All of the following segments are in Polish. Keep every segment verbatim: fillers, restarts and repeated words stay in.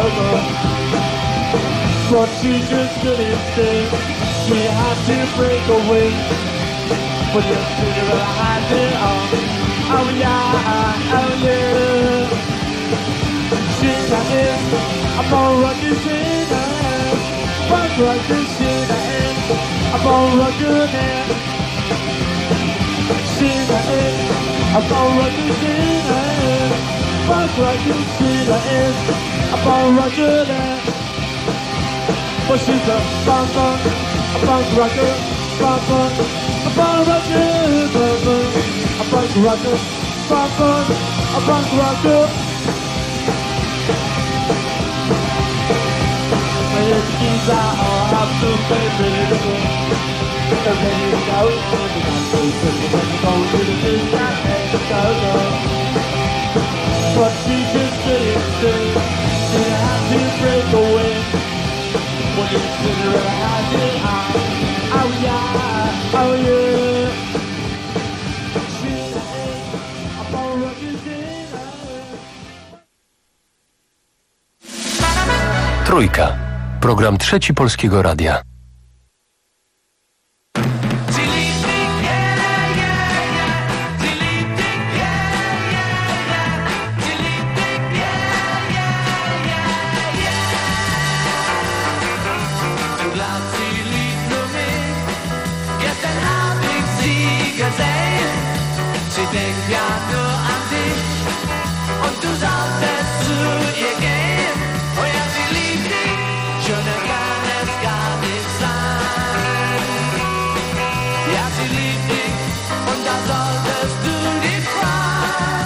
Chicago. But she just couldn't stay. She had to break away. But you figure I had it on. Oh yeah, oh yeah. She's a hit. I'm gonna rock you, she's a hit. Rock, rock you, she's a hit. I'm gonna rock you, man. She's a hit. I'm gonna rock you, she's a hit. Rock, rock you, she's a hit. I'm gonna rock you, man. But she's a fun, fun, a funk rocker, fun, fun, a fun rocker, fun, fun, a funk rocker, fun, fun, a funk rocker. When she's out, I'll have to pay for it. The baby goes, the man goes, the man goes to the fish and the go-go. But she just couldn't stay, she had to break away. When you figure out how to act, oh yeah, oh yeah. She's a hit, I'm gonna rock you, she's a hit. Trójka. Program Trzeci Polskiego Radia. Denk ja nur an dich und du solltest zu ihr gehen. Oh ja, sie liebt dich, schöner kann es gar nicht sein. Ja, sie liebt dich und da solltest du dich freuen.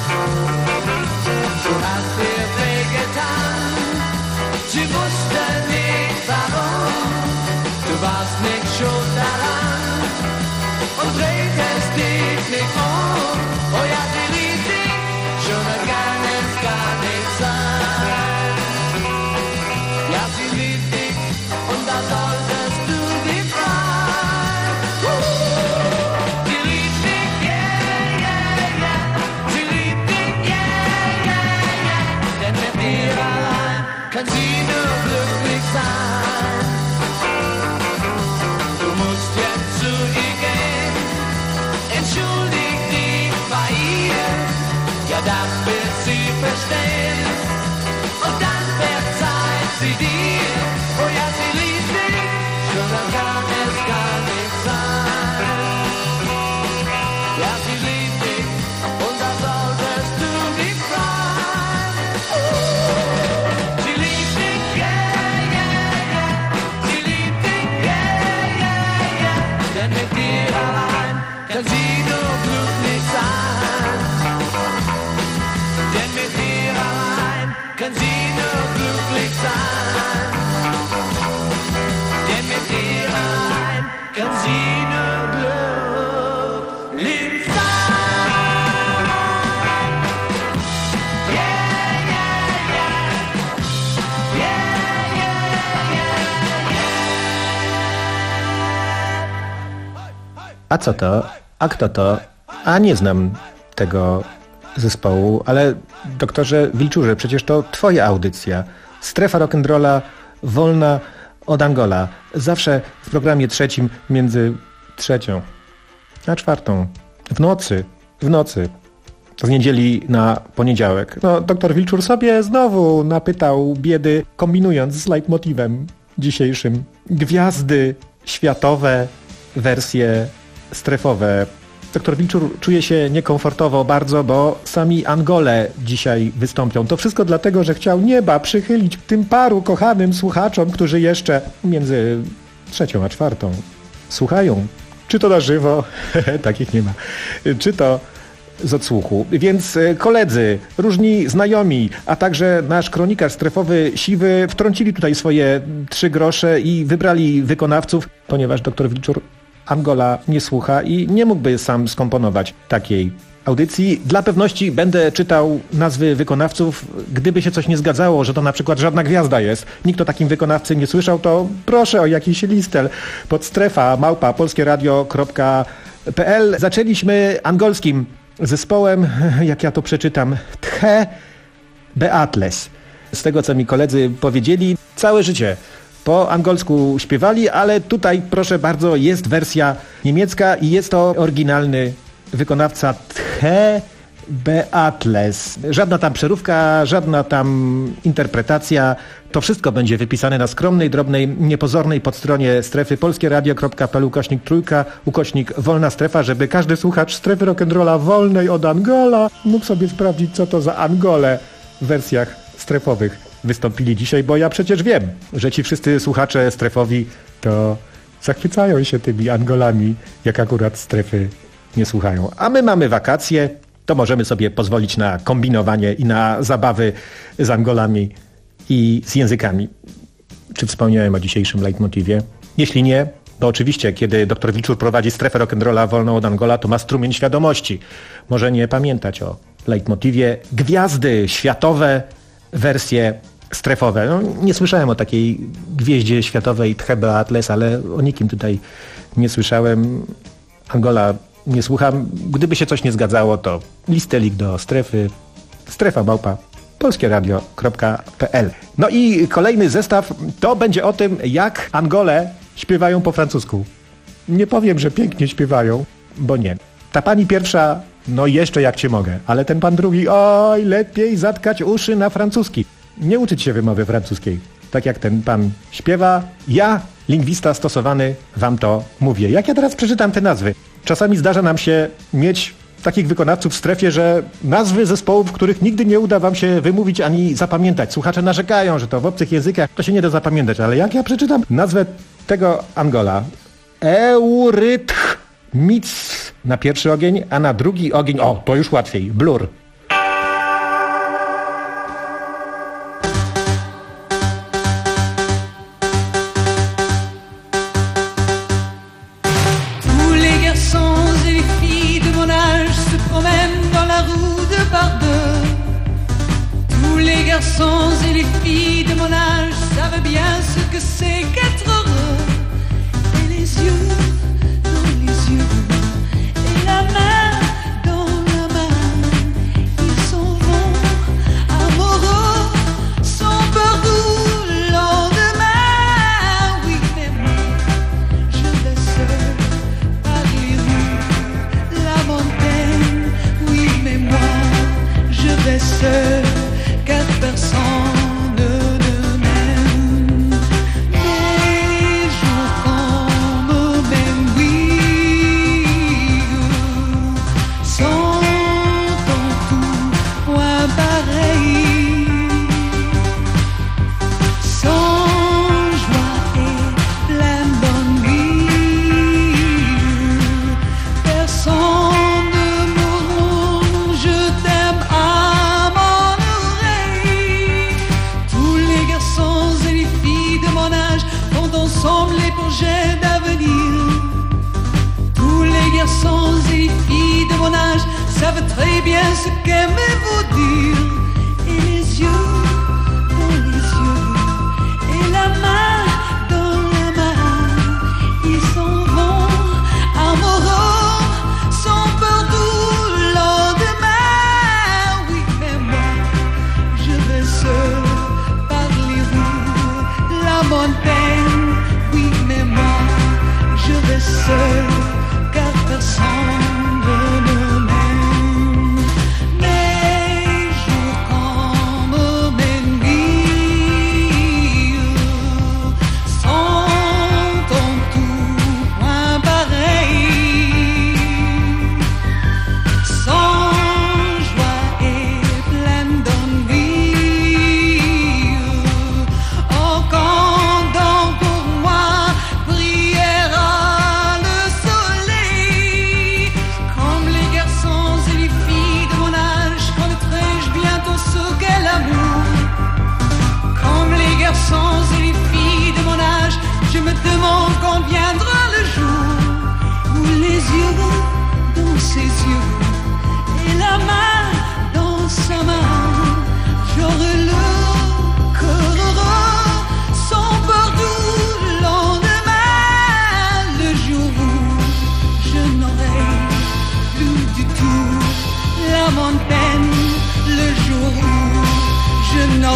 Du hast ihr wehgetan, sie wusste nicht warum. Du warst nicht schuld daran und drehst dich nicht um. Oh ja, sie liebt dich, schöner kann es gar nicht sein. Ja, sie liebt dich und da solltest du dich freuen. Sie liebt dich, yeah, yeah, yeah. Sie liebt dich, yeah, yeah, yeah. Denn mit ihr allein kann sie nur glücklich sein. Du musst jetzt zu ihr gehen, entschuldig dich bei ihr, ja das wird sie verstehen und dann verzeiht sie dir. Oh ja, sie liebt dich, schöner kann es gar nicht sein. Ja, sie liebt dich und da solltest du dich freuen. Sie liebt dich, yeah, yeah, yeah. Sie liebt dich, yeah, yeah, yeah. Denn mit dir allein kann sie nur glücklich sein. Denn mit dir allein kann sie nur glücklich sein. Denn mit dir allein kann sie nur glücklich sein. Yeah, yeah, yeah. Yeah, yeah, yeah. A co to? A kto to? A nie znam tego zespołu, ale doktorze Wilczurze, przecież to twoja audycja. Strefa rock'n'rolla wolna od Angola. Zawsze w programie trzecim między trzecią a czwartą. W nocy, w nocy. Z niedzieli na poniedziałek. No, doktor Wilczur sobie znowu napytał biedy, kombinując z leitmotivem dzisiejszym. Gwiazdy światowe, wersje strefowe. Doktor Wilczur czuje się niekomfortowo bardzo, bo sami Angole dzisiaj wystąpią. To wszystko dlatego, że chciał nieba przychylić tym paru kochanym słuchaczom, którzy jeszcze między trzecią a czwartą słuchają. Czy to na żywo? Takich nie ma. Czy to z odsłuchu. Więc koledzy, różni znajomi, a także nasz kronikarz strefowy Siwy wtrącili tutaj swoje trzy grosze i wybrali wykonawców, ponieważ doktor Wilczur Angola nie słucha i nie mógłby sam skomponować takiej audycji. Dla pewności będę czytał nazwy wykonawców. Gdyby się coś nie zgadzało, że to na przykład żadna gwiazda jest, nikt o takim wykonawcy nie słyszał, to proszę o jakiś listel pod strefa małpa polskieradio kropka p l. Zaczęliśmy angolskim zespołem, jak ja to przeczytam, Tche Beatles. Z tego, co mi koledzy powiedzieli, całe życie po angielsku śpiewali, ale tutaj, proszę bardzo, jest wersja niemiecka i jest to oryginalny wykonawca Tche Beatles. Żadna tam przeróbka, żadna tam interpretacja. To wszystko będzie wypisane na skromnej, drobnej, niepozornej podstronie strefy polskieradio kropka p l ukośnik trójka, ukośnik wolna strefa, żeby każdy słuchacz strefy rock'n'rolla wolnej od Angola mógł sobie sprawdzić, co to za Angole w wersjach strefowych wystąpili dzisiaj, bo ja przecież wiem, że ci wszyscy słuchacze strefowi to zachwycają się tymi Angolami, jak akurat strefy nie słuchają. A my mamy wakacje, to możemy sobie pozwolić na kombinowanie i na zabawy z Angolami i z językami. Czy wspomniałem o dzisiejszym leitmotivie? Jeśli nie, to oczywiście, kiedy dr Wilczur prowadzi strefę rock'n'rolla wolną od Angola, to ma strumień świadomości. Może nie pamiętać o leitmotivie. Gwiazdy światowe, wersje strefowe. No, nie słyszałem o takiej gwieździe światowej Tche Beatles, ale o nikim tutaj nie słyszałem. Angola nie słucham. Gdyby się coś nie zgadzało, to listelik do strefy, strefa małpa polskieradio kropka p l. No i kolejny zestaw to będzie o tym, jak Angole śpiewają po francusku. Nie powiem, że pięknie śpiewają, bo nie. Ta pani pierwsza, no jeszcze jak cię mogę, ale ten pan drugi, oj, lepiej zatkać uszy na francuski. Nie uczyć się wymowy francuskiej. Tak jak ten pan śpiewa, ja, lingwista stosowany, wam to mówię. Jak ja teraz przeczytam te nazwy? Czasami zdarza nam się mieć takich wykonawców w strefie, że nazwy zespołów, których nigdy nie uda wam się wymówić ani zapamiętać. Słuchacze narzekają, że to w obcych językach to się nie da zapamiętać, ale jak ja przeczytam nazwę tego Angola, Eurythm Mic na pierwszy ogień, a na drugi ogień, o, to już łatwiej, Blur. Et les filles de mon âge savent bien ce que c'est qu'être heureux. Et les yeux dans les yeux, et la main dans la main, ils s'en vont amoureux, sans perdre le lendemain. Oui, mais moi, je vais seul par les rues, la montagne. Oui, mais moi, je vais seul, car personne ne m'aime. Les jours comme même oui sont en tout point pareils, sans joie et plein d'ennui. Personne ne murmure je t'aime à mon oreille. Tous les garçons et les filles de mon âge font ensemble les projets d'avenir. Tous les garçons et les filles de mon âge savent très bien ce qu'aimer vous dire. Et les yeux dans les yeux, et la main dans la main, ils s'en vont amoureux, sans peur du lendemain. Oui, mais moi, je vais seul par les rues, la montagne. Oui, mais moi, je vais seul, car personne ne m'aime. Mais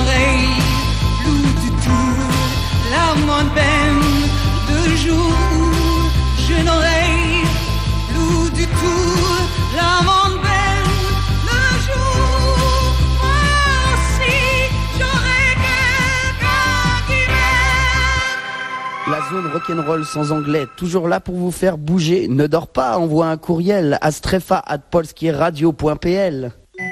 n'aurai plus du tout la moindre peine de jour. Je n'aurai plus du tout la moindre peine de jour. Moi aussi, j'aurai quelqu'un qui m'aime. La zone rock'n'roll sans anglais, toujours là pour vous faire bouger. Ne dors pas, envoie un courriel à strefa arobase polskieradio point p l.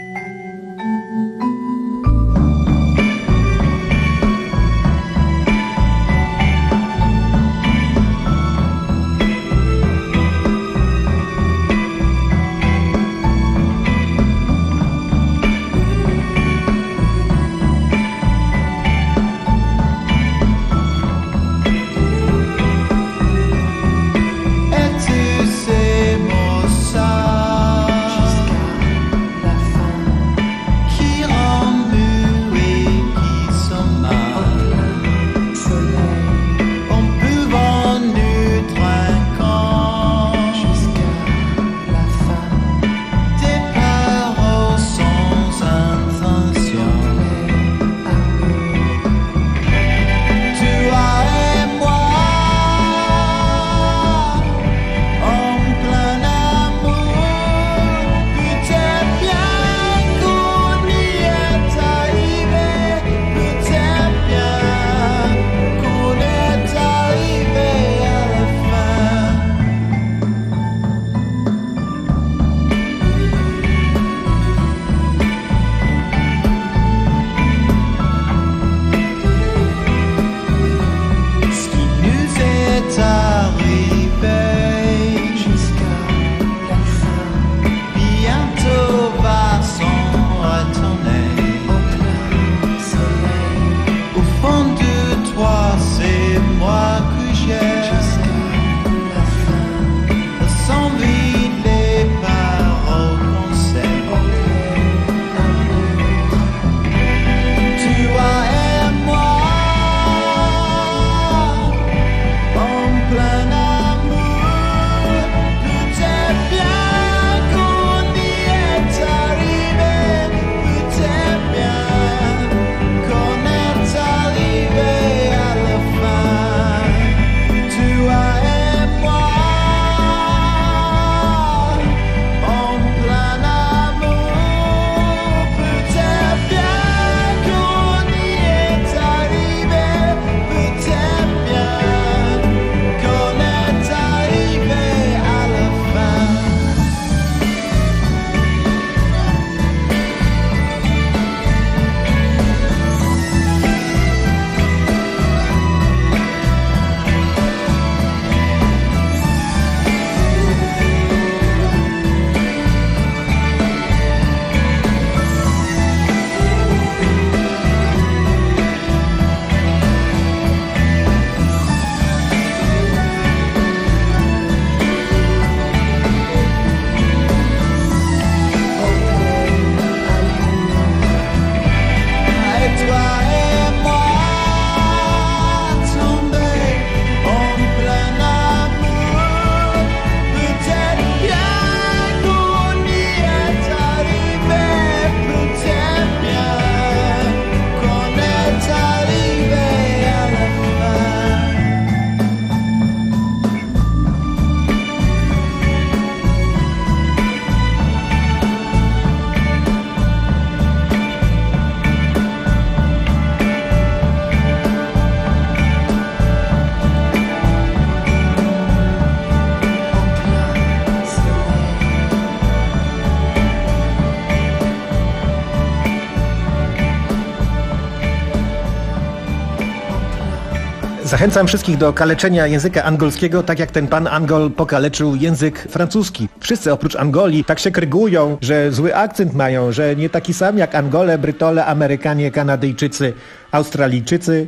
Zachęcam wszystkich do kaleczenia języka angolskiego, tak jak ten pan Angol pokaleczył język francuski. Wszyscy oprócz Angolii tak się krygują, że zły akcent mają, że nie taki sam jak Angole, Brytole, Amerykanie, Kanadyjczycy, Australijczycy,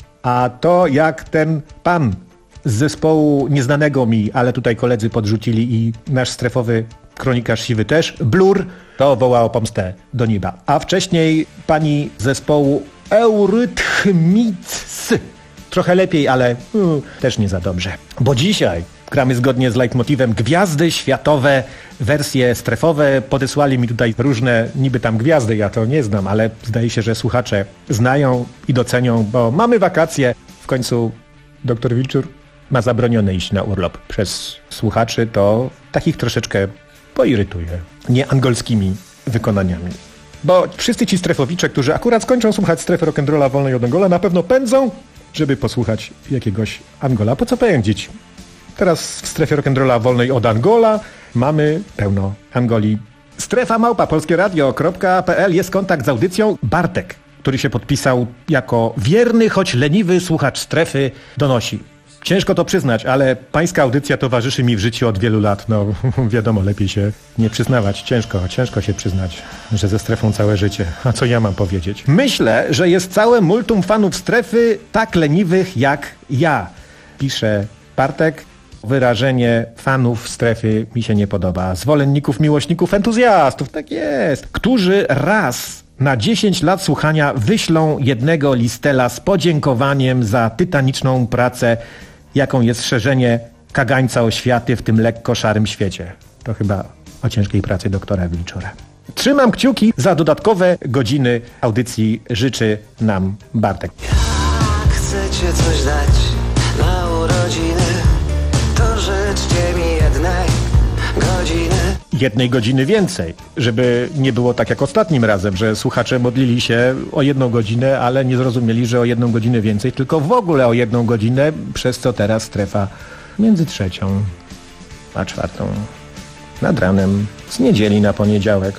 a to jak ten pan z zespołu nieznanego mi, ale tutaj koledzy podrzucili i nasz strefowy kronikarz siwy też, Blur, to woła o pomstę do nieba. A wcześniej pani z zespołu Eurythmics. Trochę lepiej, ale uh, też nie za dobrze. Bo dzisiaj gramy zgodnie z leitmotivem Gwiazdy Światowe wersje strefowe. Podesłali mi tutaj różne niby tam gwiazdy, ja to nie znam, ale zdaje się, że słuchacze znają i docenią, bo mamy wakacje. W końcu doktor Wilczur ma zabronione iść na urlop przez słuchaczy, to takich troszeczkę poirytuje nieangolskimi wykonaniami. Bo wszyscy ci strefowicze, którzy akurat skończą słuchać strefy rock'n'rolla wolnej od Angola, na pewno pędzą, żeby posłuchać jakiegoś Angola. Po co pędzić? Teraz w strefie rock'n'rolla wolnej od Angola mamy pełno Angoli. Strefa małpa polskieradio kropka pe el jest kontakt z audycją. Bartek, który się podpisał jako wierny, choć leniwy słuchacz strefy, donosi. Ciężko to przyznać, ale pańska audycja towarzyszy mi w życiu od wielu lat. No wiadomo, lepiej się nie przyznawać. Ciężko, ciężko się przyznać, że ze strefą całe życie. A co ja mam powiedzieć? Myślę, że jest całe multum fanów strefy tak leniwych jak ja. Pisze Bartek. Wyrażenie fanów strefy mi się nie podoba. Zwolenników, miłośników, entuzjastów, tak jest. Którzy raz na dziesięć lat słuchania wyślą jednego listela z podziękowaniem za tytaniczną pracę, jaką jest szerzenie kagańca oświaty w tym lekko szarym świecie. To chyba o ciężkiej pracy doktora Wilczura. Trzymam kciuki za dodatkowe godziny audycji. Życzy nam Bartek. Jak chcecie coś dać na urodziny, to życzcie mi jednej godziny. Jednej godziny więcej, żeby nie było tak jak ostatnim razem, że słuchacze modlili się o jedną godzinę, ale nie zrozumieli, że o jedną godzinę więcej, tylko w ogóle o jedną godzinę, przez co teraz strefa między trzecią a czwartą nad ranem z niedzieli na poniedziałek.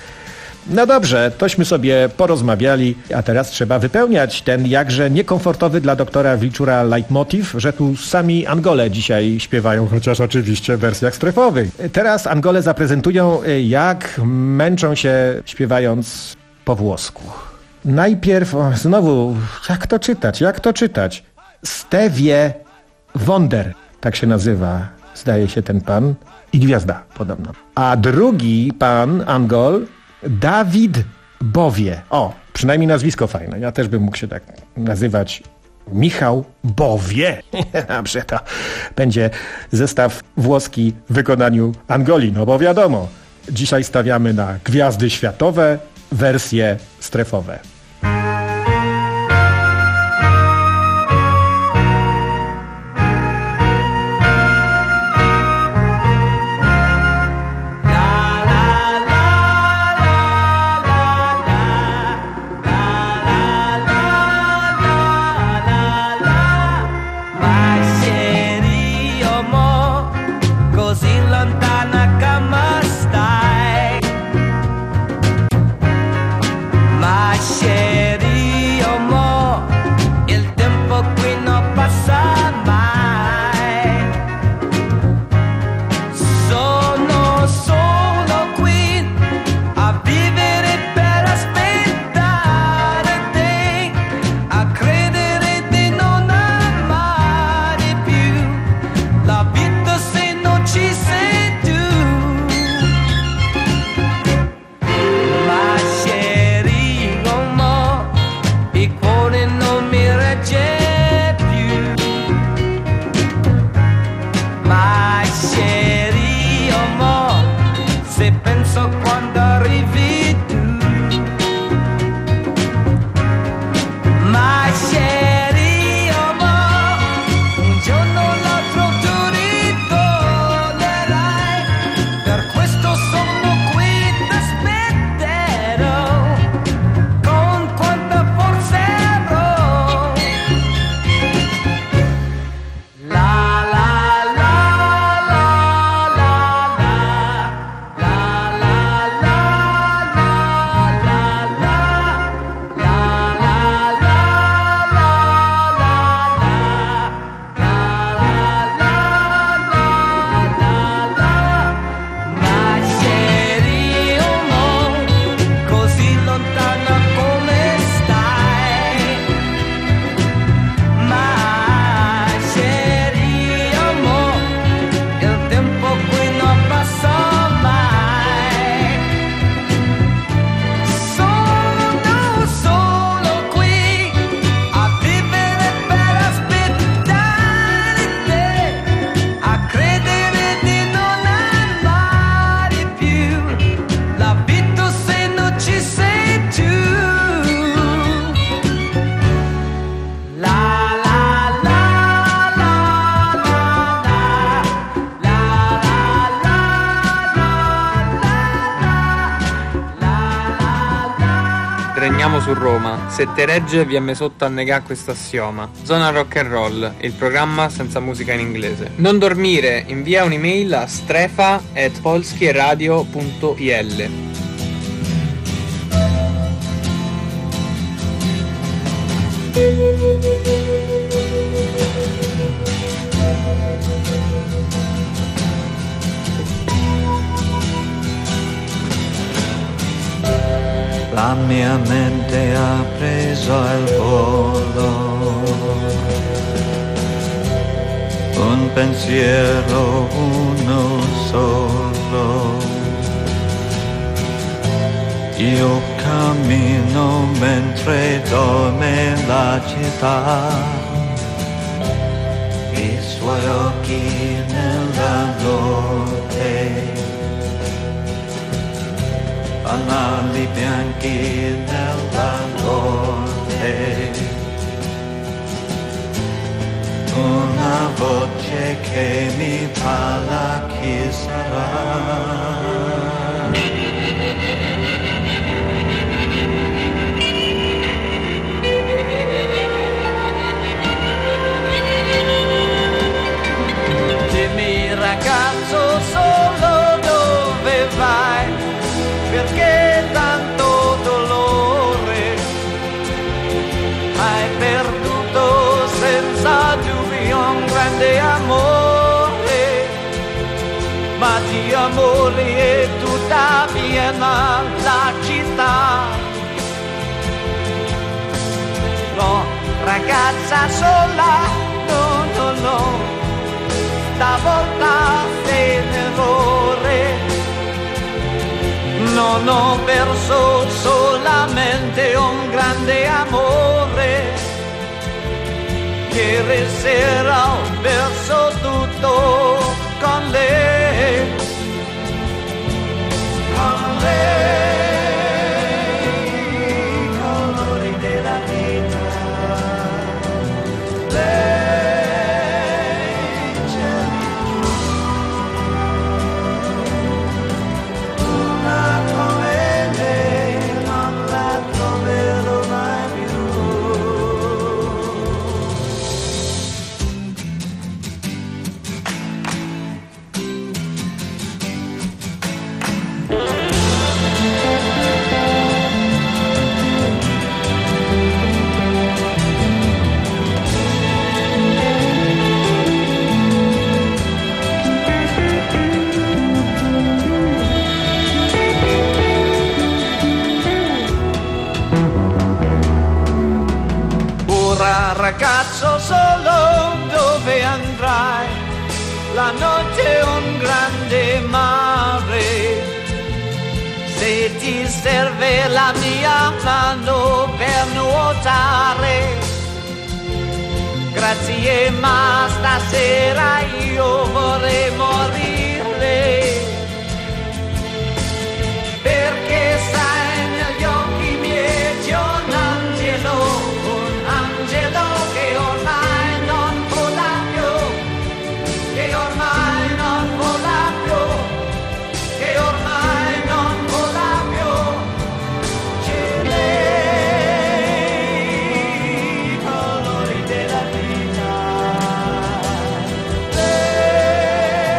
No dobrze, tośmy sobie porozmawiali, a teraz trzeba wypełniać ten jakże niekomfortowy dla doktora Wilczura leitmotiv, że tu sami Angole dzisiaj śpiewają, chociaż oczywiście w wersjach strefowych. Teraz Angole zaprezentują, jak męczą się śpiewając po włosku. Najpierw, o, znowu, jak to czytać, jak to czytać? Stevie Wonder, tak się nazywa, zdaje się ten pan, i gwiazda podobno. A drugi pan Angol, Dawid Bowie. O, przynajmniej nazwisko fajne. Ja też bym mógł się tak nazywać. Michał Bowie. Dobrze, to będzie zestaw włoski w wykonaniu Angoli. No bo wiadomo, dzisiaj stawiamy na gwiazdy światowe, wersje strefowe. Shit. regniamo su Roma. Se te regge viemme sotto a negare questo assioma. Zona rock and roll, il programma senza musica in inglese. Non dormire, invia un'email a strefa at polskieradio punto il. La mia mente ha preso il volo, un pensiero uno solo. Io cammino mentre dorme la città, i suoi occhi nella notte, fanali bianchi nella notte, una voce che mi parla, chi sarà? Dimmi ragazzo solo dove vai, perché tanto dolore hai perduto senza dubbio un grande amore, ma di amore è tutta piena la città. No, ragazza sola, no, no, no, stavolta sei in errore. Non ho perso solamente un grande amore, ieri sera ho perso tutto con lei, con lei, colori della vita, lei c'è di più, una come lei non la troverò mai più. Ora ragazzo solo dove andrai? La notte è un grande mare, se ti serve la mia mano per nuotare. Grazie ma stasera io vorrei morire, perché sai negli occhi miei c'è un angelo, un angelo che ormai non vola più, che ormai non vola più, che ormai non vola più. C'è lei, colori della vita, lei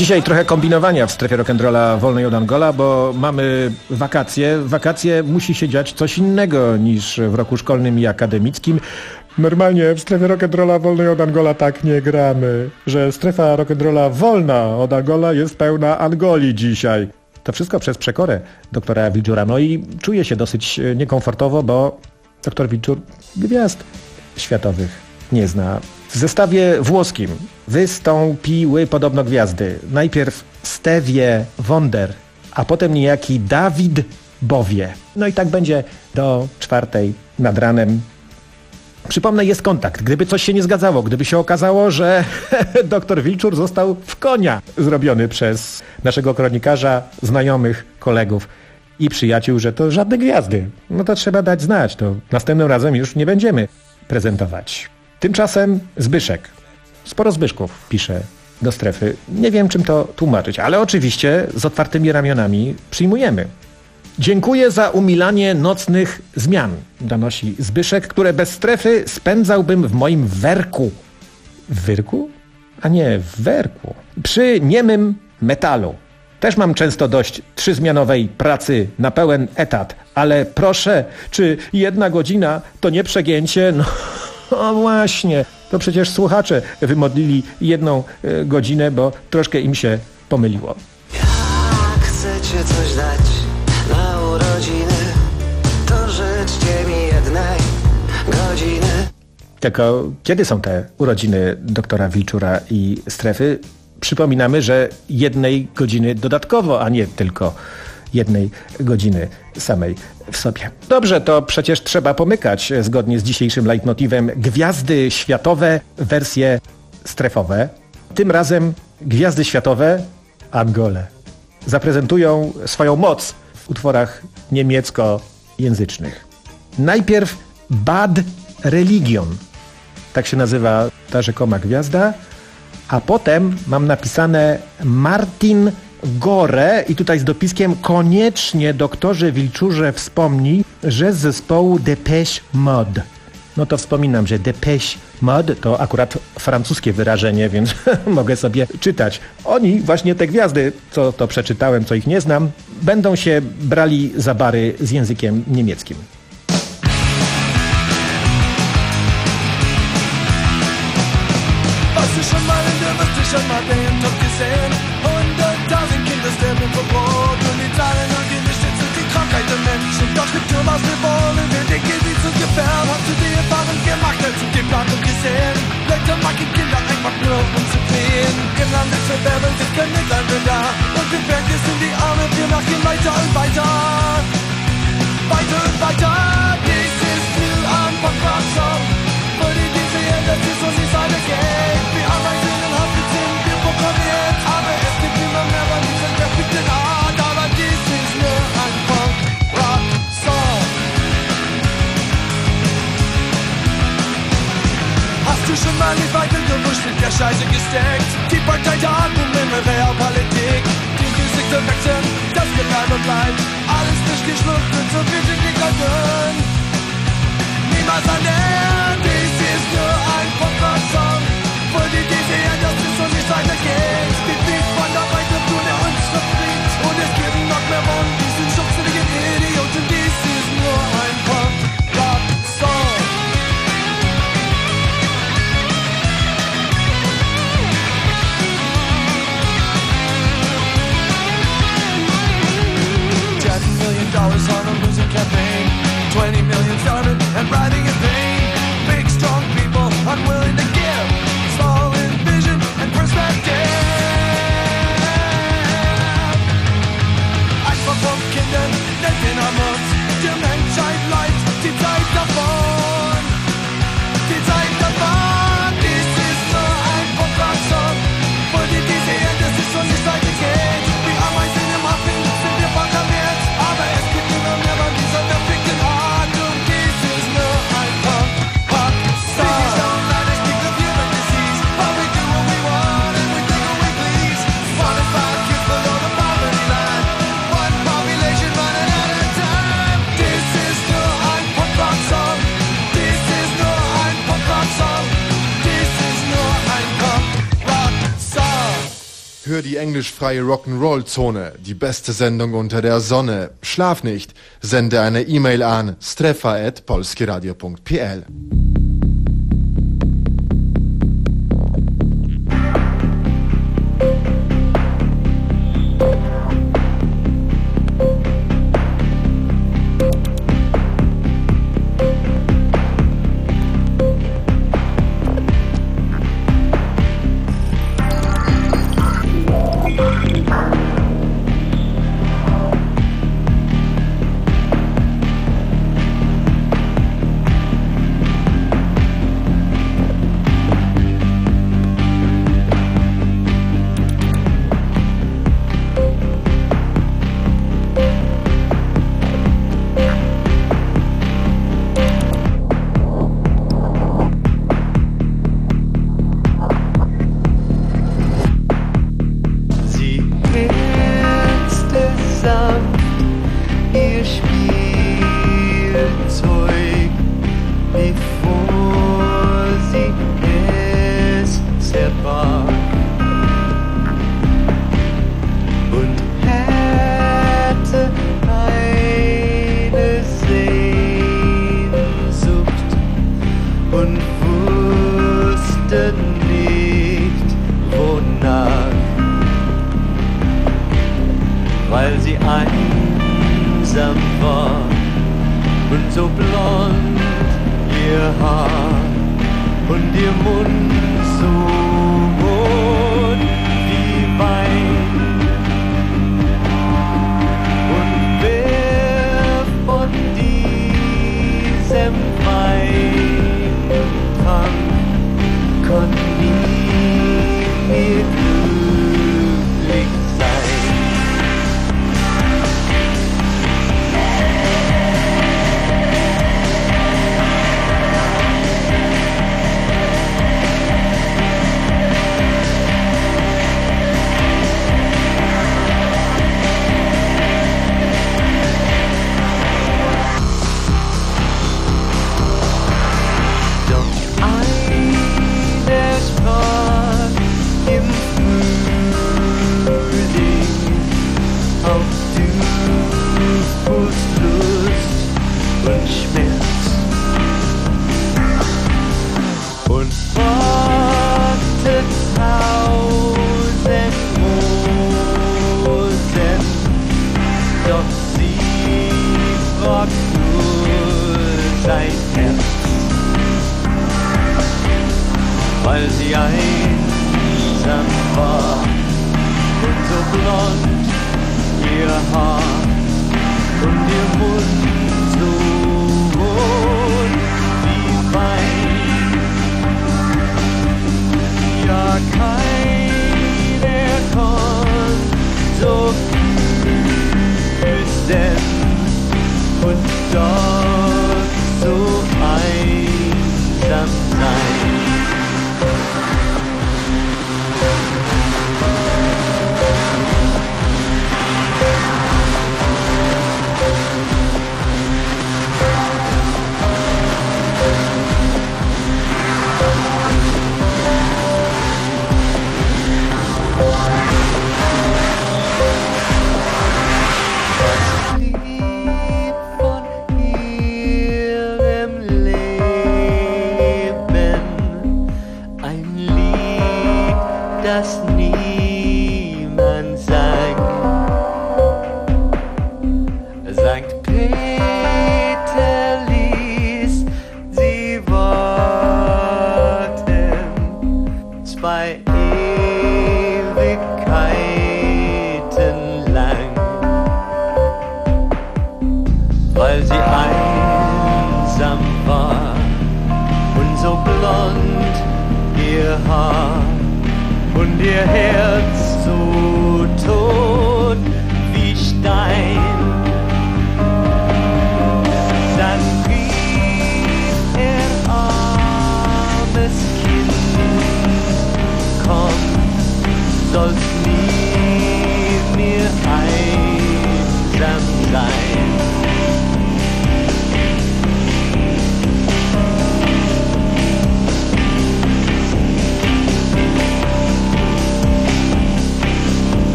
Dzisiaj trochę kombinowania w strefie rock'n'rolla wolnej od Angola, bo mamy wakacje. W wakacje musi się dziać coś innego niż w roku szkolnym i akademickim. Normalnie w strefie rock'n'rolla wolnej od Angola tak nie gramy, że strefa rock'n'rolla wolna od Angola jest pełna Angoli dzisiaj. To wszystko przez przekorę doktora Wilczura. No i czuję się dosyć niekomfortowo, bo doktor Wilczur gwiazd światowych nie zna. W zestawie włoskim wystąpiły podobno gwiazdy. Najpierw Stevie Wonder, a potem niejaki David Bowie. No i tak będzie do czwartej nad ranem. Przypomnę, jest kontakt. Gdyby coś się nie zgadzało, gdyby się okazało, że doktor Wilczur został w konia zrobiony przez naszego kronikarza, znajomych, kolegów i przyjaciół, że to żadne gwiazdy. No to trzeba dać znać. To następnym razem już nie będziemy prezentować. Tymczasem Zbyszek. Sporo Zbyszków pisze do strefy. Nie wiem, czym to tłumaczyć, ale oczywiście z otwartymi ramionami przyjmujemy. Dziękuję za umilanie nocnych zmian, donosi Zbyszek, które bez strefy spędzałbym w moim werku. W wyrku? A nie, w werku. Przy niemym metalu. Też mam często dość trzyzmianowej pracy na pełen etat, ale proszę, czy jedna godzina to nie przegięcie? No, no właśnie, to przecież słuchacze wymodlili jedną y, godzinę, bo troszkę im się pomyliło. Jak chcecie coś dać na urodziny, to życzcie mi jednej godziny. Tylko kiedy są te urodziny doktora Wilczura i strefy? Przypominamy, że jednej godziny dodatkowo, a nie tylko jednej godziny samej w sobie. Dobrze, to przecież trzeba pomykać zgodnie z dzisiejszym leitmotivem gwiazdy światowe, wersje strefowe. Tym razem gwiazdy światowe Angole zaprezentują swoją moc w utworach niemieckojęzycznych. Najpierw Bad Religion, tak się nazywa ta rzekoma gwiazda, a potem mam napisane Martin Gore i tutaj z dopiskiem koniecznie doktorze Wilczurze wspomnij, że z zespołu Depeche Mode. No to wspominam, że Depeche Mode to akurat francuskie wyrażenie, więc mogę sobie czytać. Oni, właśnie te gwiazdy, co to przeczytałem, co ich nie znam, będą się brali za bary z językiem niemieckim. Schon mal in der Wüste, schon mal den Tod gesehen. Hunderttausend Kinder sterben vor Brot und die Zahlen und die Lichter sind die Krankheit der Menschen. Doch mit Turm aus Bewohnen, der Dicke sie zu gefährden. Hast du die Erfahrung gemacht, als du geplant und gesehen? Leute machen Kinder einfach nur, um zu drehen. Im Land des Verderbens ist kein Mitleid mehr da. Und wir Berges sind die Arme, wir machen weiter und weiter. Weiter und weiter. Dies ist New am Pop-Rock-Song. Für die diese ändert sich, so sie seine geht. Wir arbeiten in Hauptstadt, sind wir programmiert. Aber es gibt immer mehr bei dieser perfekten Art. Aber dies ist nur ein Pop-Rock-Song. Hast du schon mal nicht weit in der Busch mit der Scheiße gesteckt? Die Partei der Atmung in der Realpolitik. Die Gesichter wechseln, das Gewerbe bleibt. Alles nicht geschluckt und so wird sich nicht halten. Niemals an der, dies ist nur ein Pop-Rock-Song. Für die diese ändert sich und nicht weitergeht. Die Beat von der Weitertour, der uns verbringt. Und es gibt noch mehr von diesen schubseligen Idioten. Dies ist nur ein Pop-Rock-Song. Ten million dollars on a losing campaign. hör die englischfreie Rock'n'Roll-Zone, die beste Sendung unter der Sonne. Schlaf nicht, sende eine E-Mail an strefa at polskieradio punkt p l.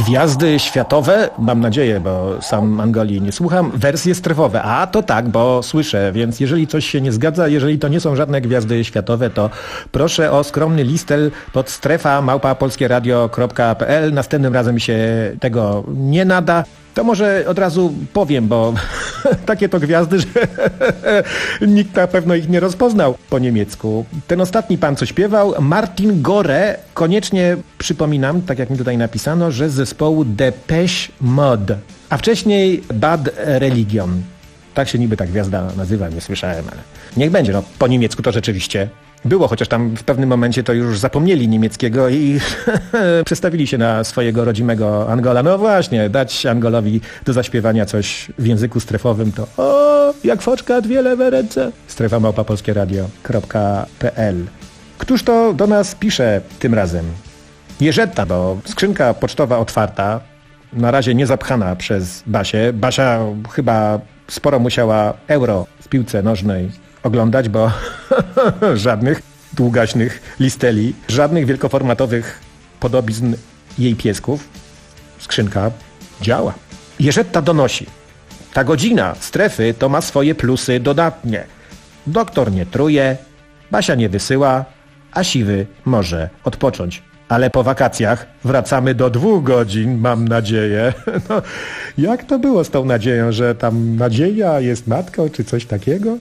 gwiazdy światowe, mam nadzieję, bo sam Angolii nie słucham, wersje strefowe. A to tak, bo słyszę, więc jeżeli coś się nie zgadza, jeżeli to nie są żadne gwiazdy światowe, to proszę o skromny listel pod strefa małpa polskieradio kropka p l. Następnym razem się tego nie nada. To może od razu powiem, bo takie to gwiazdy, że nikt na pewno ich nie rozpoznał po niemiecku. Ten ostatni pan, co śpiewał, Martin Gore, koniecznie przypominam, tak jak mi tutaj napisano, że z zespołu Depeche Mode, a wcześniej Bad Religion. Tak się niby ta gwiazda nazywa, nie słyszałem, ale niech będzie. No, po niemiecku to rzeczywiście było, chociaż tam w pewnym momencie to już zapomnieli niemieckiego i przestawili się na swojego rodzimego Angola. No właśnie, dać Angolowi do zaśpiewania coś w języku strefowym to o, jak foczka, dwie lewe ręce. strefa małpa polskieradio kropka p l. Któż to do nas pisze tym razem? Jerzetta, bo skrzynka pocztowa otwarta, na razie nie zapchana przez Basię. Basia chyba sporo musiała euro w piłce nożnej oglądać, bo żadnych długaśnych listeli, żadnych wielkoformatowych podobizn jej piesków. Skrzynka działa. Jerzetta donosi. Ta godzina strefy to ma swoje plusy dodatnie. Doktor nie truje, Basia nie wysyła, a siwy może odpocząć. Ale po wakacjach wracamy do dwóch godzin, mam nadzieję. No, jak to było z tą nadzieją, że tam nadzieja jest matką, czy coś takiego?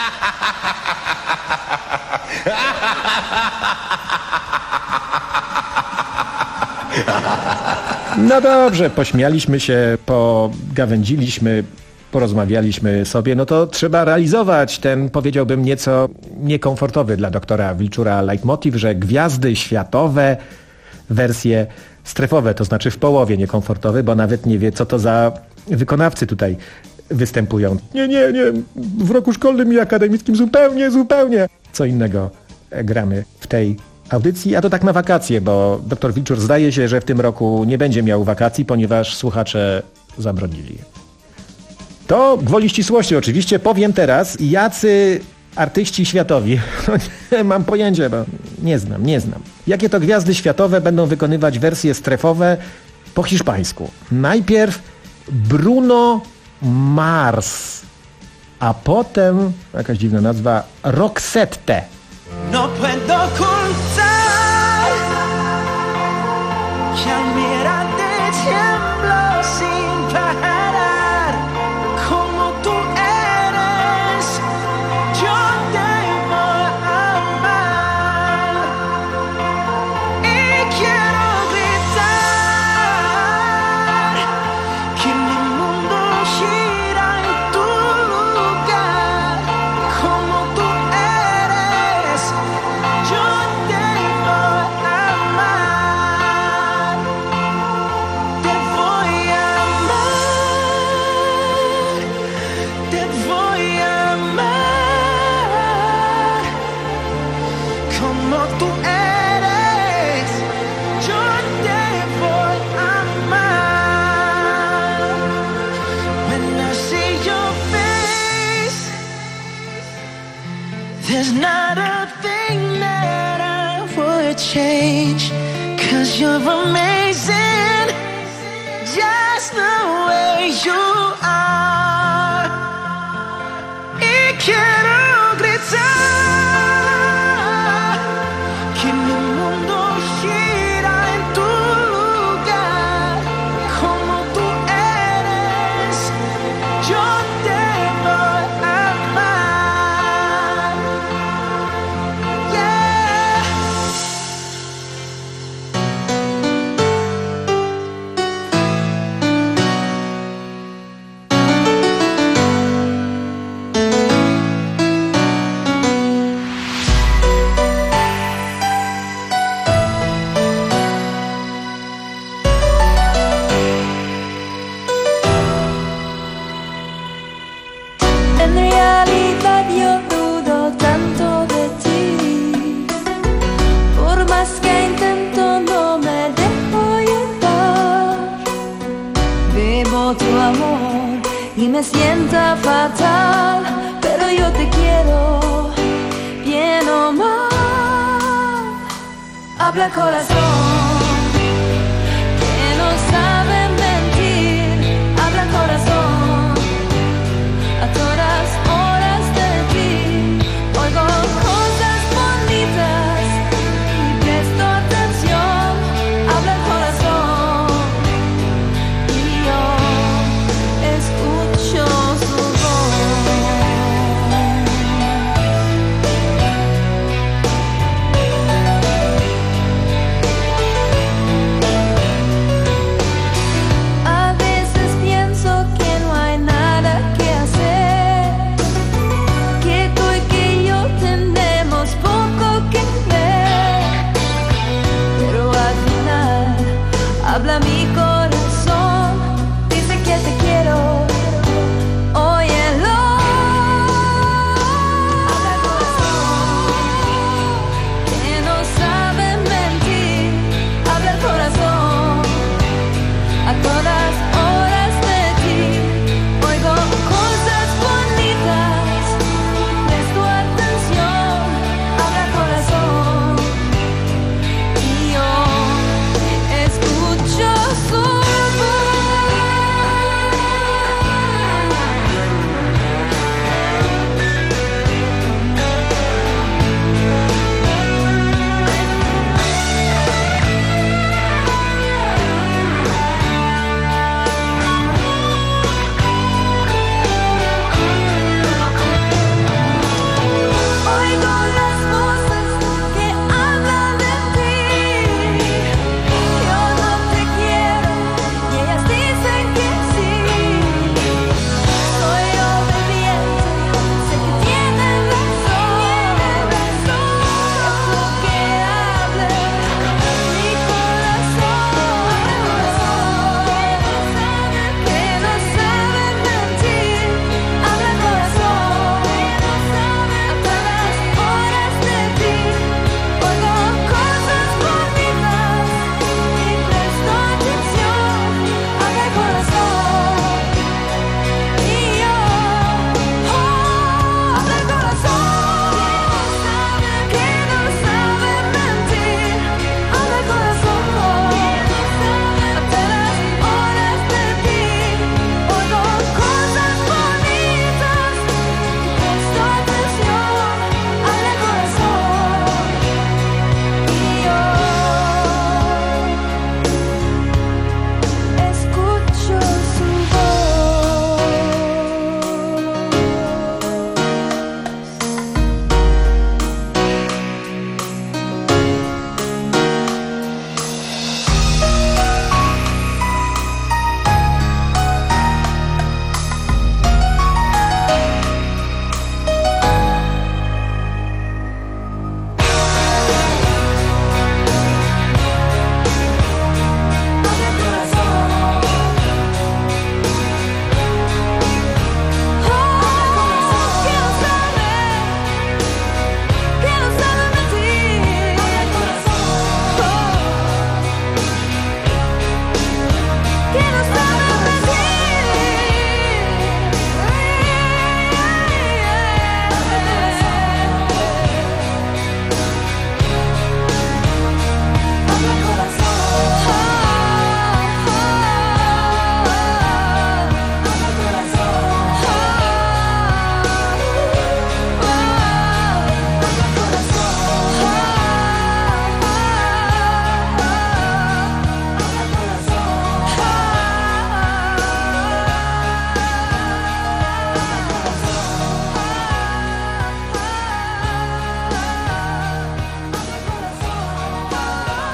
No dobrze, pośmialiśmy się, pogawędziliśmy, porozmawialiśmy sobie, no to trzeba realizować ten, powiedziałbym, nieco niekomfortowy dla doktora Wilczura leitmotiv, że gwiazdy światowe, wersje strefowe, to znaczy w połowie niekomfortowy, bo nawet nie wie, co to za wykonawcy tutaj występują. Nie, nie, nie, w roku szkolnym i akademickim zupełnie, zupełnie co innego gramy w tej audycji, a to tak na wakacje, bo doktor Wilczur zdaje się, że w tym roku nie będzie miał wakacji, ponieważ słuchacze zabronili. To gwoli ścisłości oczywiście powiem teraz, jacy artyści światowi. No nie mam pojęcia, bo nie znam, nie znam. Jakie to gwiazdy światowe będą wykonywać wersje strefowe po hiszpańsku? Najpierw Bruno Mars, a potem, jakaś dziwna nazwa, Roxette. No puedo ocultar que al mirarte tiemblo sin parar. Como tú eres, yo te voy a amar y quiero gritar que mi mundo gira en tu lugar. Como tú eres, yo te voy a amar, te voy a amar, te voy a amar. Como tú eres, yo te voy a amar. When I see your face, there's not a thing that I would change, 'cause you're amazing, just the way you are. Y quiero gritar que mi mundo gira en tu lugar. Como tú eres, yo te voy a amar. Yeah. En realidad yo dudo tanto de ti. Por más que intento no me dejo llevar. Bebo tu amor y me sienta fatal, pero yo te quiero, bien o mal. Habla corazón, que no sabe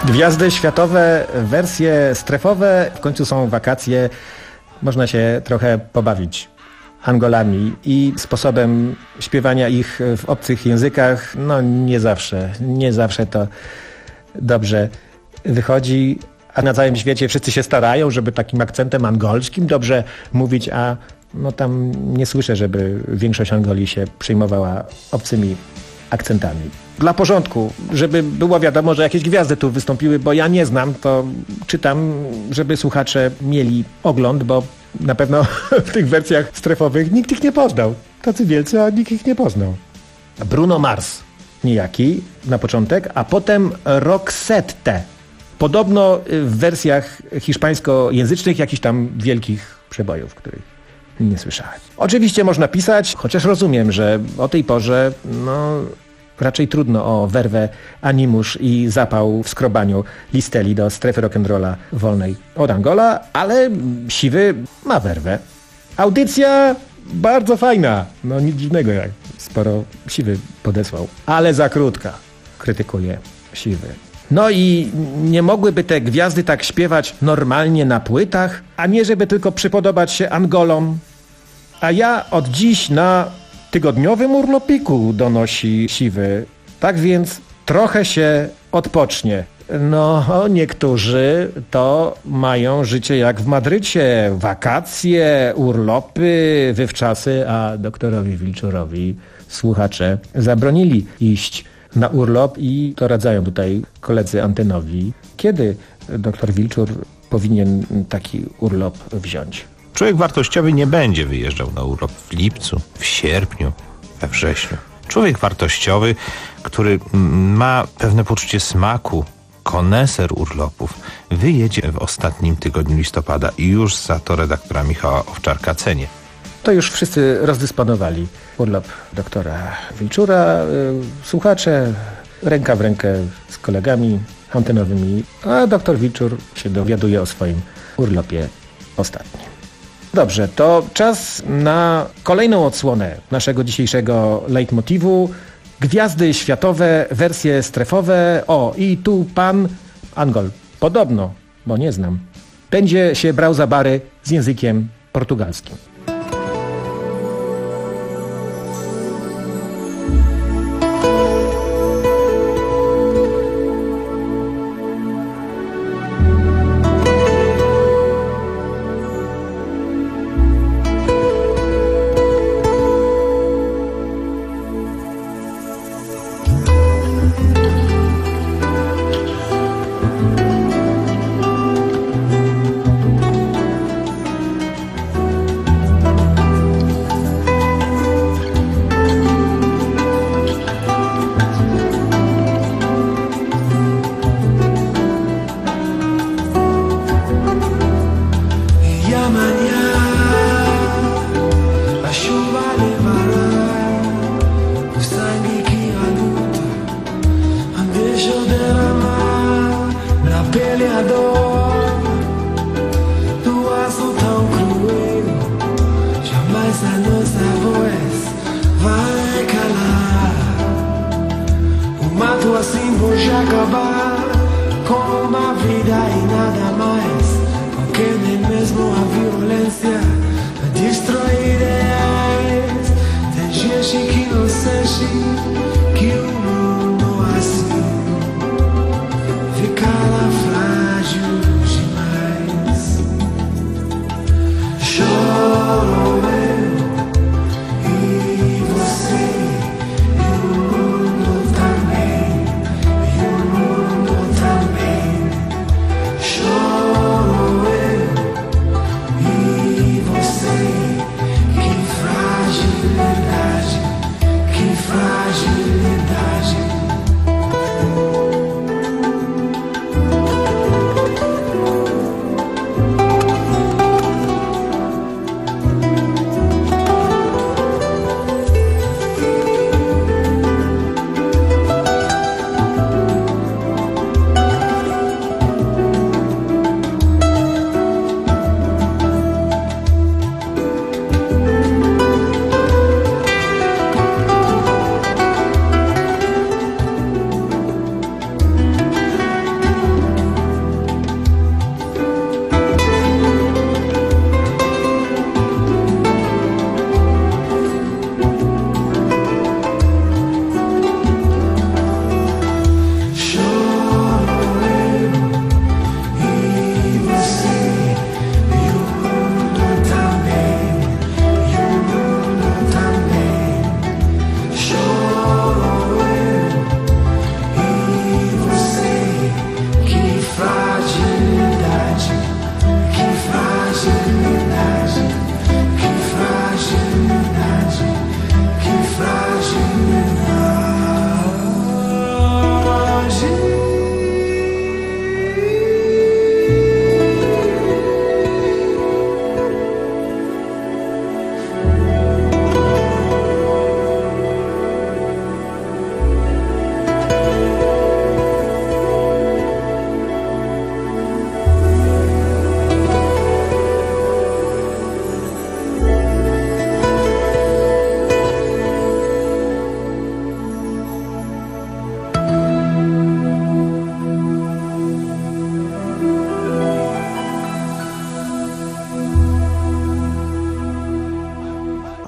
Gwiazdy światowe, wersje strefowe, w końcu są wakacje, można się trochę pobawić Angolami i sposobem śpiewania ich w obcych językach, no nie zawsze, nie zawsze to dobrze wychodzi, a na całym świecie wszyscy się starają, żeby takim akcentem angolskim dobrze mówić, a no tam nie słyszę, żeby większość Angolii się przyjmowała obcymi akcentami. Dla porządku, żeby było wiadomo, że jakieś gwiazdy tu wystąpiły, bo ja nie znam, to czytam, żeby słuchacze mieli ogląd, bo na pewno w tych wersjach strefowych nikt ich nie poznał. Tacy wielcy, a nikt ich nie poznał. Bruno Mars niejaki na początek, a potem Roxette. Podobno w wersjach hiszpańskojęzycznych jakichś tam wielkich przebojów, których nie słyszałem. Oczywiście można pisać, chociaż rozumiem, że o tej porze no raczej trudno o werwę, animusz i zapał w skrobaniu listeli do strefy rock'n'rolla wolnej od Angola, ale Siwy ma werwę. Audycja bardzo fajna, no nic dziwnego, jak sporo Siwy podesłał, ale za krótka, krytykuje Siwy. No i nie mogłyby te gwiazdy tak śpiewać normalnie na płytach, a nie żeby tylko przypodobać się Angolom. A ja od dziś na tygodniowym urlopiku, donosi Siwy. Tak więc trochę się odpocznie. No, niektórzy to mają życie jak w Madrycie. Wakacje, urlopy, wywczasy, a doktorowi Wilczurowi słuchacze zabronili iść na urlop i doradzają tutaj koledzy antenowi. Kiedy doktor Wilczur powinien taki urlop wziąć? Człowiek wartościowy nie będzie wyjeżdżał na urlop w lipcu, w sierpniu, we wrześniu. Człowiek wartościowy, który ma pewne poczucie smaku, koneser urlopów, wyjedzie w ostatnim tygodniu listopada i już za to redaktora Michała Owczarka cenię. To już wszyscy rozdysponowali urlop doktora Wilczura. Słuchacze ręka w rękę z kolegami antenowymi, a doktor Wilczur się dowiaduje o swoim urlopie ostatnim. Dobrze, to czas na kolejną odsłonę naszego dzisiejszego leitmotivu. Gwiazdy światowe, wersje strefowe. O, i tu pan Angol, podobno, bo nie znam, będzie się brał za bary z językiem portugalskim. Você e o mundo também, e o mundo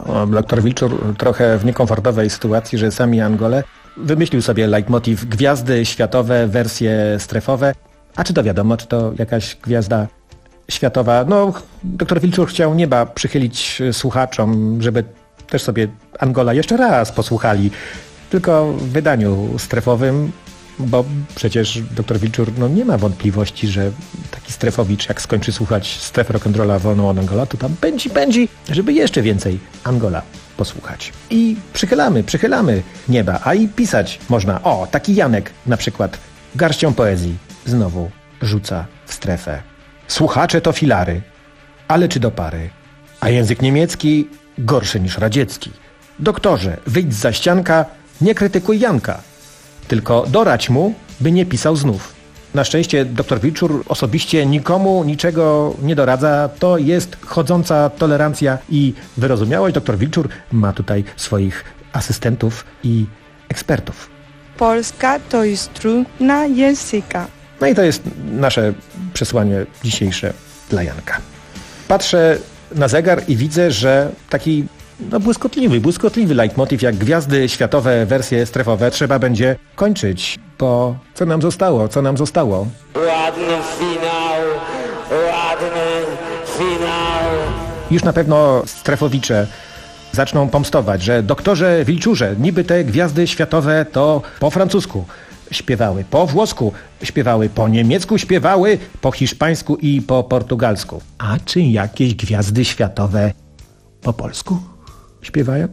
Doktor Wilczur trochę w niekomfortowej sytuacji, że sami Angole wymyślił sobie leitmotiv gwiazdy światowe, wersje strefowe. A czy to wiadomo, czy to jakaś gwiazda światowa? No, doktor Wilczur chciał nieba przychylić słuchaczom, żeby też sobie Angola jeszcze raz posłuchali. Tylko w wydaniu strefowym, bo przecież doktor Wilczur no, nie ma wątpliwości, że taki strefowicz, jak skończy słuchać strefę rock'n'rolla wolną od Angola, to tam pędzi, pędzi, żeby jeszcze więcej Angola posłuchać. I przychylamy, przychylamy nieba, a i pisać można. O, taki Janek na przykład garścią poezji znowu rzuca w strefę. Słuchacze to filary, ale czy do pary? A język niemiecki gorszy niż radziecki. Doktorze, wyjdź za ścianka, nie krytykuj Janka, tylko doradź mu, by nie pisał znów. Na szczęście doktor Wilczur osobiście nikomu niczego nie doradza. To jest chodząca tolerancja i wyrozumiałość. Doktor Wilczur ma tutaj swoich asystentów i ekspertów. Polska to jest trudna języka. No i to jest nasze przesłanie dzisiejsze dla Janka. Patrzę na zegar i widzę, że taki no, błyskotliwy, błyskotliwy leitmotiv jak gwiazdy światowe, wersje strefowe trzeba będzie kończyć, bo co nam zostało, co nam zostało? Ładny finał, ładny finał. Już na pewno strefowicze zaczną pomstować, że doktorze Wilczurze, niby te gwiazdy światowe to po francusku śpiewały, po włosku śpiewały, po niemiecku śpiewały, po hiszpańsku i po portugalsku. A czy jakieś gwiazdy światowe po polsku śpiewają?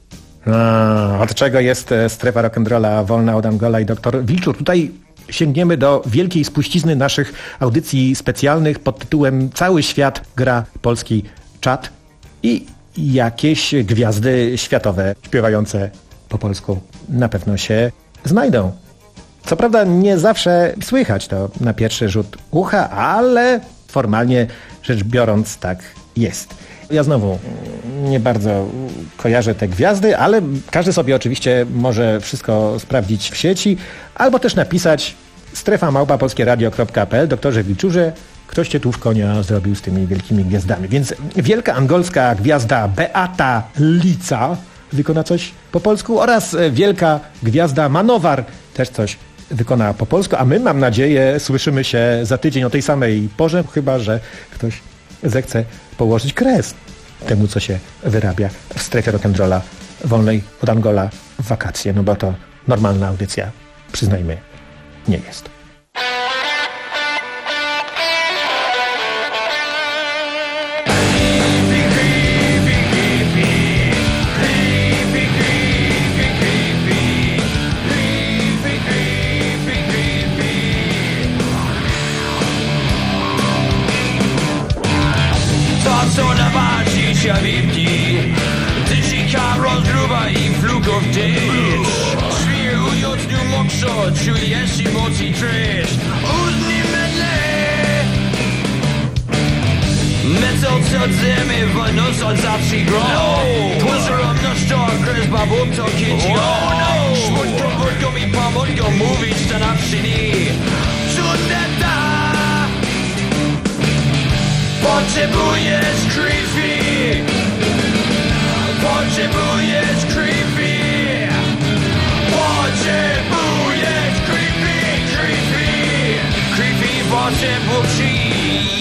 A, od czego jest strefa rock'n'rolla wolna od Angola i doktor Wilczur? Tutaj sięgniemy do wielkiej spuścizny naszych audycji specjalnych pod tytułem Cały świat gra polski czat i jakieś gwiazdy światowe śpiewające po polsku na pewno się znajdą. Co prawda nie zawsze słychać to na pierwszy rzut ucha, ale formalnie rzecz biorąc tak jest. Ja znowu nie bardzo kojarzę te gwiazdy, ale każdy sobie oczywiście może wszystko sprawdzić w sieci albo też napisać strefa małpa polskie radio kropka p l. Doktorze Wilczurze, ktoś cię tu w konia zrobił z tymi wielkimi gwiazdami. Więc wielka angolska gwiazda Beata Lica wykona coś po polsku oraz wielka gwiazda Manowar też coś wykona po polsku, a my, mam nadzieję, słyszymy się za tydzień o tej samej porze, chyba że ktoś zechce położyć kres temu, co się wyrabia w strefie rock'n'rolla wolnej od Angola w wakacje, no bo to normalna audycja, przyznajmy, nie jest. Co naważy się wielki, tysiąca rozruba i flugów deszcz. Świerują dniu mokso, czujesz emocji dreszcz. Uzni medle Metal co zemy, wolno co zawsze gro. Pozorom na sztor, gryz babom to kieci. Szmutką, wodką i pomodką mówić to na wszyni. Cudeta potrzebujesz krwi, potrzebujesz krwi, potrzebujesz krwi, krwi, krwi potrzebujesz.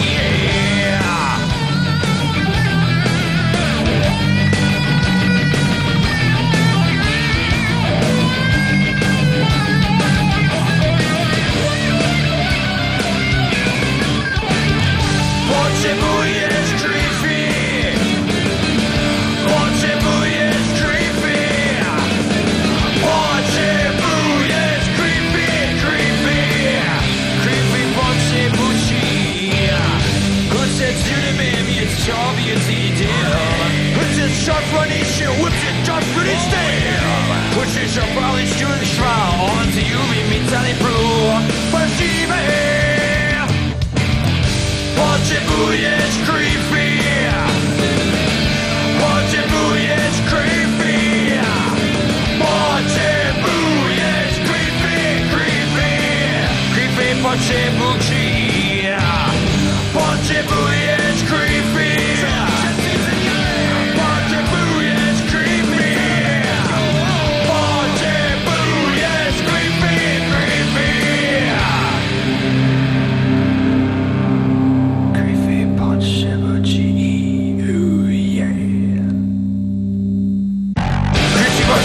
Potrzebujesz krwi, potrzebujesz krwi, potrzebujesz krwi, krwi, krwi potrzebujesz. Chcę z ludźmi mieć sobie zjedzie, chcę szafrani się uczyć czasem styl. Chcę szafrani się szła, on ty lubi mi dalej pru, potrzebujesz. Potrzebujesz krwi, potrzebujesz krwi, potrzebujesz krwi, krwi, krwi potrzebujesz, potrzebujesz krwi, potrzebujesz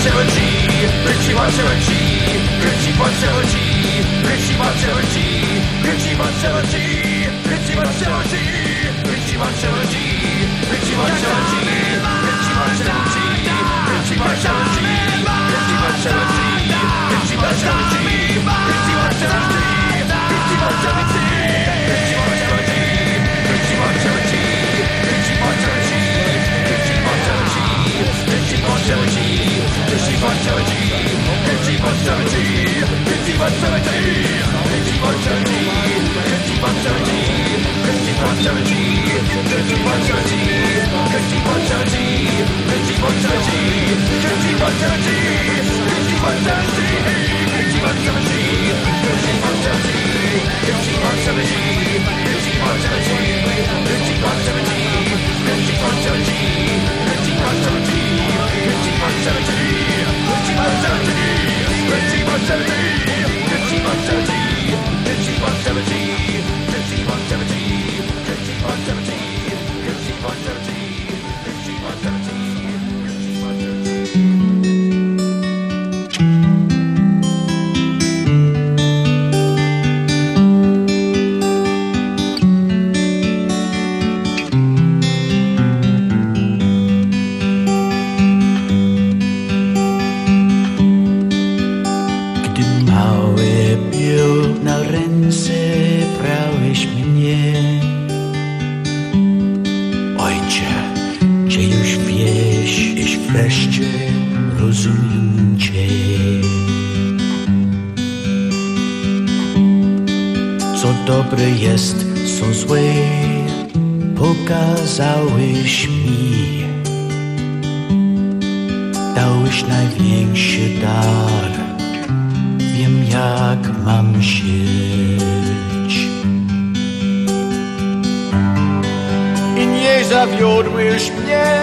Dobre jest, są złe, pokazałeś mi. Dałeś największy dar, wiem jak mam żyć. I nie zawiodłeś mnie,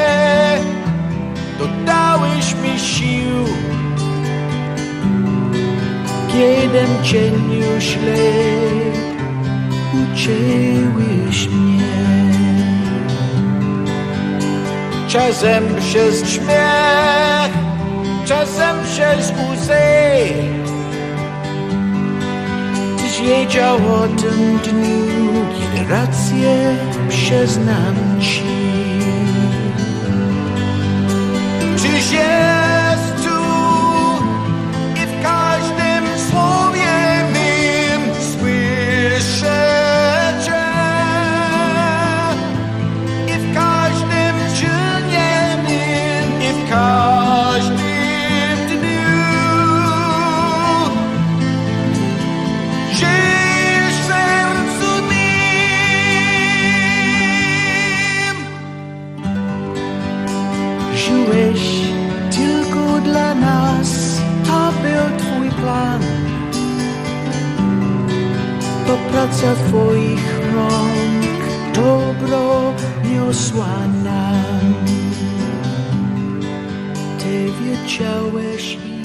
dodałeś mi sił. Kiedem cień już źle, uczyłeś mnie. Czasem przez śmiech, czasem przez łzy. Tyś wiedział o tym dniu, kiedy rację przyznam ci. Czyś jest tu i w każdym słowie mym słyszę. Żyłeś tylko dla nas, to był twój plan. To praca twoich rąk, dobro niosła nam. Ty wiedziałeś